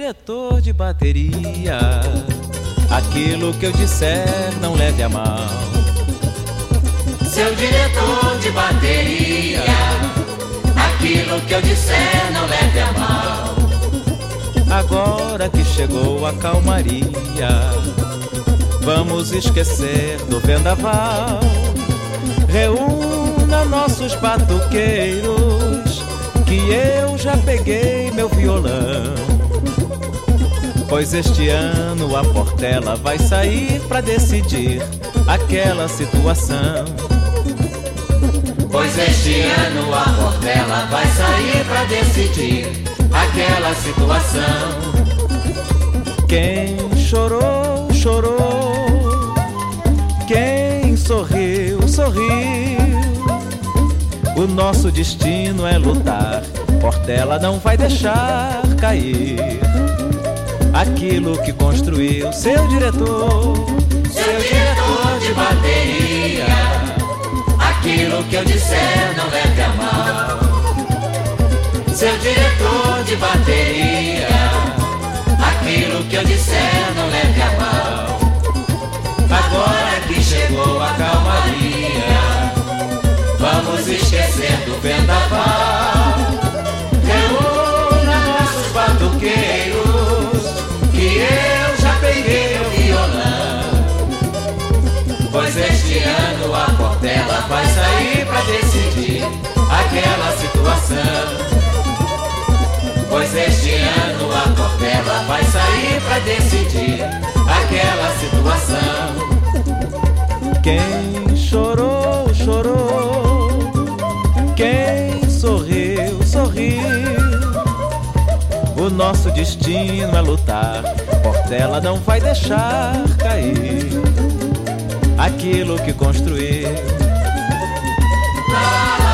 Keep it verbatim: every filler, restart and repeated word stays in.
diretor de bateria, aquilo que eu disser não leve a mal. Seu diretor de bateria, aquilo que eu disser não leve a mal. Agora que chegou a calmaria, vamos esquecer do vendaval. Reúna nossos batuqueiros, que eu já peguei meu violão. Pois este ano a Portela vai sair pra decidir aquela situação. Pois este ano a Portela vai sair pra decidir aquela situação. Quem chorou, chorou. Quem sorriu, sorriu. O nosso destino é lutar. Portela não vai deixar cair aquilo que construiu seu diretor. Seu diretor de bateria, aquilo que eu disser não leve a mal. Seu diretor de bateria, aquilo que eu disser não leve a mal. Agora que chegou a calmaria, vamos esquecer do vendaval. Reúna nossos batuqueiros, que eu já peguei o violão. Pois este ano a Portela vai sair pra decidir aquela situação. Pois este ano a Portela vai sair pra decidir aquela situação. Quem chorou, chorou. Quem sorriu, sorriu. O nosso destino é lutar. Portela não vai deixar cair aquilo que construiu. Lá,